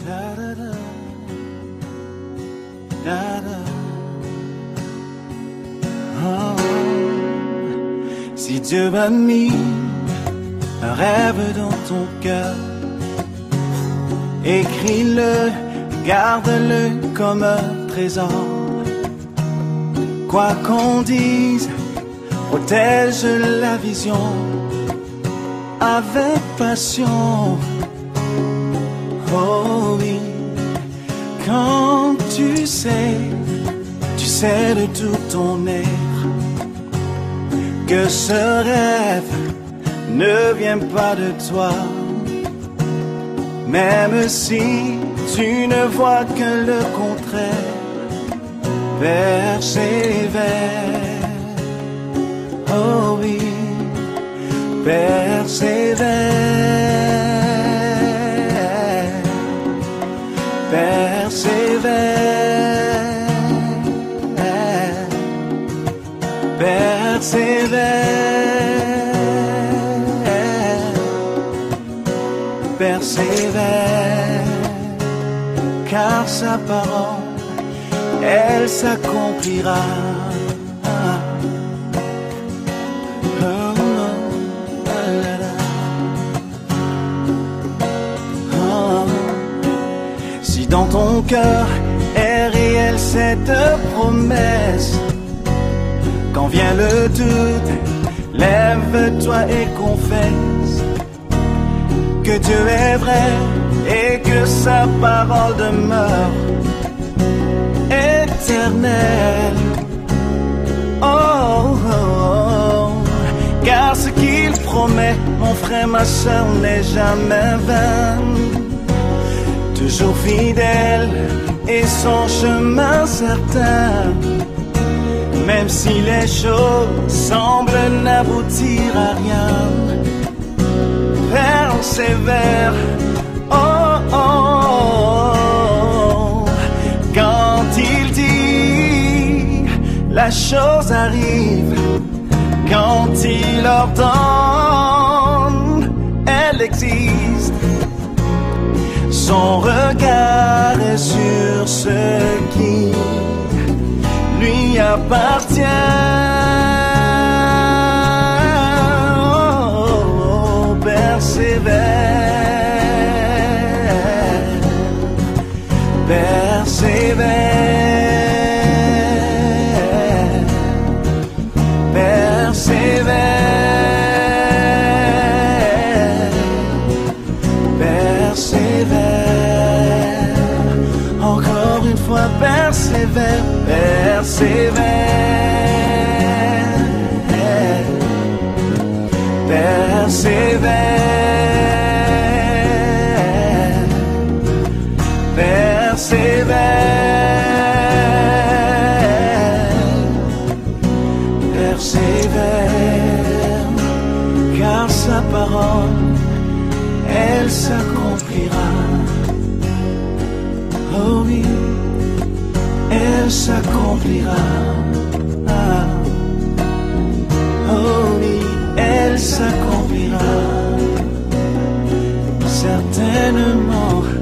Da, da, da. Da, da. Oh. Si Dieu a mis un rêve dans ton cœur, écris-le, garde-le comme un trésor. Quoi qu'on dise, protège la vision avec passion. Oh oui, quand tu sais de tout ton être que ce rêve ne vient pas de toi. Même si tu ne vois que le contraire, persévère. Oh oui, persévère. Persévère. Persévère, persévère, car sa parole, elle s'accomplira. Si dans ton cœur est réelle cette promesse, quand vient le doute, lève-toi et confesse que Dieu est vrai et que sa parole demeure éternelle. Oh, oh, oh. Car ce qu'il promet, mon frère, ma soeur, n'est jamais vain. Toujours fidèle et son chemin certain. Même si les choses semblent n'aboutir à rien, persévère. Oh, oh, oh. Quand il dit, la chose arrive. Quand il ordonne, elle existe. Son regard est sur ce qui lui appartient. Oh, persévère, persévère, persévère, persévère. Encore une fois, persévère. Persévère, persévère, persévère, persévère, car sa parole, elle s'accomplira. Oh oui, elle s'accomplira. Ah. Oh oui, elle s'accomplira. Certainement.